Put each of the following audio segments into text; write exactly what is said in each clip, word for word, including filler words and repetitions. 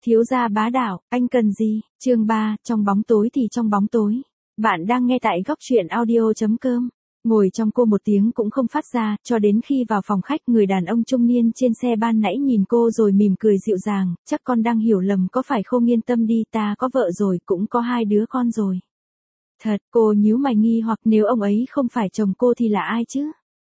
Thiếu gia bá đạo, anh cần gì? Chương ba, trong bóng tối thì trong bóng tối. Bạn đang nghe tại góc truyện audio chấm com. Ngồi trong cô một tiếng cũng không phát ra, cho đến khi vào phòng khách người đàn ông trung niên trên xe ban nãy nhìn cô rồi mỉm cười dịu dàng, chắc con đang hiểu lầm có phải không, yên tâm đi, ta có vợ rồi, cũng có hai đứa con rồi. Thật, cô nhíu mày nghi hoặc, nếu ông ấy không phải chồng cô thì là ai chứ?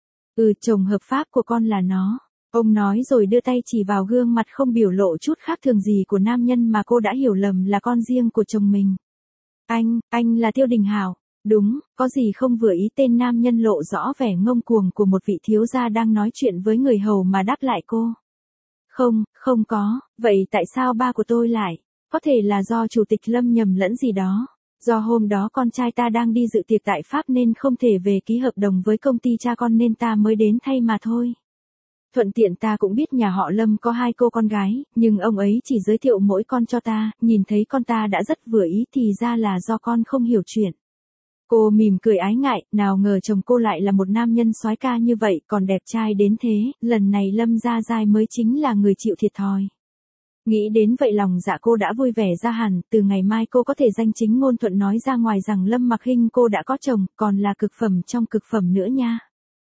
Ừ, chồng hợp pháp của con là nó. Ông nói rồi đưa tay chỉ vào gương mặt không biểu lộ chút khác thường gì của nam nhân mà cô đã hiểu lầm là con riêng của chồng mình. Anh, anh là Tiêu Đình Hạo. Đúng, có gì không vừa ý, tên nam nhân lộ rõ vẻ ngông cuồng của một vị thiếu gia đang nói chuyện với người hầu mà đáp lại cô. Không, không có, vậy tại sao ba của tôi lại? Có thể là do chủ tịch Lâm nhầm lẫn gì đó. Do hôm đó con trai ta đang đi dự tiệc tại Pháp nên không thể về ký hợp đồng với công ty cha con nên ta mới đến thay mà thôi. Thuận tiện ta cũng biết nhà họ Lâm có hai cô con gái, nhưng ông ấy chỉ giới thiệu mỗi con cho ta, nhìn thấy con ta đã rất vừa ý thì ra là do con không hiểu chuyện. Cô mỉm cười ái ngại, nào ngờ chồng cô lại là một nam nhân soái ca như vậy, còn đẹp trai đến thế, lần này Lâm Gia Giai mới chính là người chịu thiệt thòi. Nghĩ đến vậy lòng dạ cô đã vui vẻ ra hẳn, từ ngày mai cô có thể danh chính ngôn thuận nói ra ngoài rằng Lâm Mặc Hinh cô đã có chồng, còn là cực phẩm trong cực phẩm nữa nha.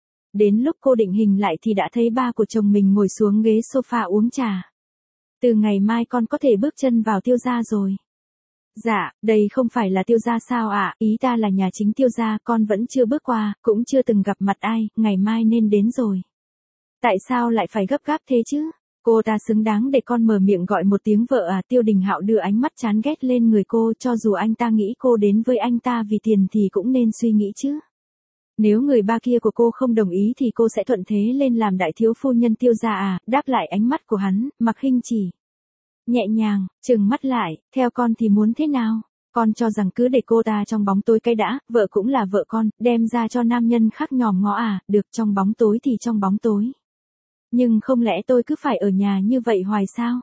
Đến lúc cô định hình lại thì đã thấy ba của chồng mình ngồi xuống ghế sofa uống trà. Từ ngày mai con có thể bước chân vào Tiêu gia rồi. Dạ, đây không phải là Tiêu gia sao ạ, à? Ý ta là nhà chính Tiêu gia, con vẫn chưa bước qua, cũng chưa từng gặp mặt ai, ngày mai nên đến rồi. Tại sao lại phải gấp gáp thế chứ? Cô ta xứng đáng để con mở miệng gọi một tiếng vợ à? Tiêu Đình Hạo đưa ánh mắt chán ghét lên người cô, cho dù anh ta nghĩ cô đến với anh ta vì tiền thì cũng nên suy nghĩ chứ. Nếu người ba kia của cô không đồng ý thì cô sẽ thuận thế lên làm đại thiếu phu nhân Tiêu gia à? Đáp lại ánh mắt của hắn, Mặc Hinh chỉ nhẹ nhàng, trừng mắt lại, theo con thì muốn thế nào? Con cho rằng cứ để cô ta trong bóng tối cái đã, vợ cũng là vợ con, đem ra cho nam nhân khác nhòm ngó à? Được, trong bóng tối thì trong bóng tối. Nhưng không lẽ tôi cứ phải ở nhà như vậy hoài sao?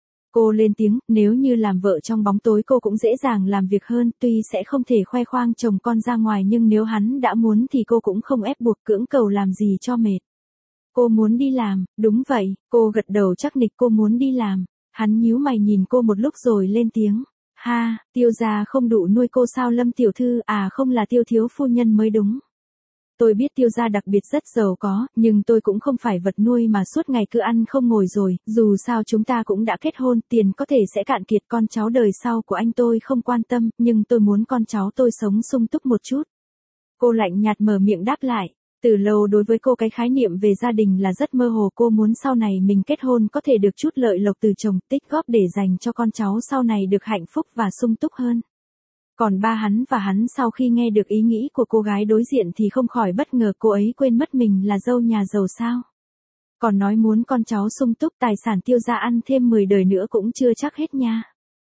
Cô lên tiếng, nếu như làm vợ trong bóng tối cô cũng dễ dàng làm việc hơn, tuy sẽ không thể khoe khoang chồng con ra ngoài nhưng nếu hắn đã muốn thì cô cũng không ép buộc cưỡng cầu làm gì cho mệt. Cô muốn đi làm, đúng vậy, cô gật đầu chắc nịch, cô muốn đi làm. Hắn nhíu mày nhìn cô một lúc rồi lên tiếng. Ha, Tiêu gia không đủ nuôi cô sao Lâm tiểu thư, à không là Tiêu thiếu phu nhân mới đúng. Tôi biết Tiêu gia đặc biệt rất giàu có, nhưng tôi cũng không phải vật nuôi mà suốt ngày cứ ăn không ngồi rồi, dù sao chúng ta cũng đã kết hôn, tiền có thể sẽ cạn kiệt, con cháu đời sau của anh tôi không quan tâm, nhưng tôi muốn con cháu tôi sống sung túc một chút. Cô lạnh nhạt mở miệng đáp lại. Từ lâu đối với cô cái khái niệm về gia đình là rất mơ hồ, cô muốn sau này mình kết hôn có thể được chút lợi lộc từ chồng, tích góp để dành cho con cháu sau này được hạnh phúc và sung túc hơn. Còn ba hắn và hắn sau khi nghe được ý nghĩ của cô gái đối diện thì không khỏi bất ngờ, cô ấy quên mất mình là dâu nhà giàu sao. Còn nói muốn con cháu sung túc, tài sản Tiêu gia ăn thêm mười đời nữa cũng chưa chắc hết nha.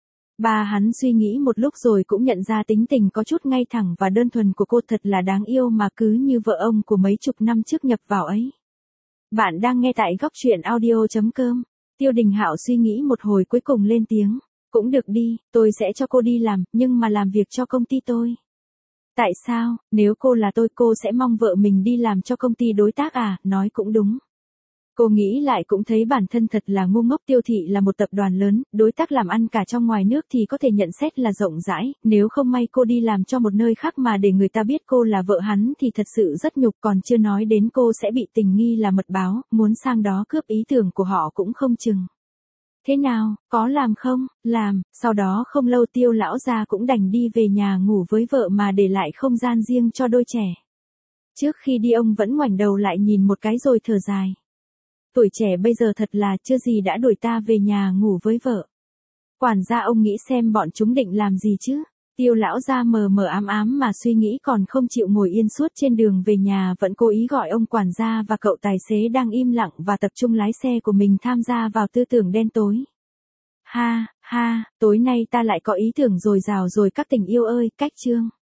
Ba hắn suy nghĩ một lúc rồi cũng nhận ra tính tình có chút ngay thẳng và đơn thuần của cô thật là đáng yêu mà cứ như vợ ông của mấy chục năm trước nhập vào ấy. Bạn đang nghe tại góc truyện audio chấm com. Tiêu Đình Hạo suy nghĩ một hồi cuối cùng lên tiếng. Cũng được đi, tôi sẽ cho cô đi làm, nhưng mà làm việc cho công ty tôi. Tại sao, nếu cô là tôi cô sẽ mong vợ mình đi làm cho công ty đối tác à, nói cũng đúng. Cô nghĩ lại cũng thấy bản thân thật là ngu ngốc, Tiêu thị là một tập đoàn lớn, đối tác làm ăn cả trong ngoài nước thì có thể nhận xét là rộng rãi, nếu không may cô đi làm cho một nơi khác mà để người ta biết cô là vợ hắn thì thật sự rất nhục, còn chưa nói đến cô sẽ bị tình nghi là mật báo, muốn sang đó cướp ý tưởng của họ cũng không chừng. Thế nào, có làm không? Làm, sau đó không lâu Tiêu lão gia cũng đành đi về nhà ngủ với vợ mà để lại không gian riêng cho đôi trẻ. Trước khi đi ông vẫn ngoảnh đầu lại nhìn một cái rồi thở dài. Tuổi trẻ bây giờ thật là chưa gì đã đuổi ta về nhà ngủ với vợ. Quản gia ông nghĩ xem bọn chúng định làm gì chứ? Tiêu lão gia mờ mờ ám ám mà suy nghĩ còn không chịu ngồi yên suốt trên đường về nhà, vẫn cố ý gọi ông quản gia và cậu tài xế đang im lặng và tập trung lái xe của mình tham gia vào tư tưởng đen tối. Ha, ha, tối nay ta lại có ý tưởng dồi dào rồi các tình yêu ơi, cách chương.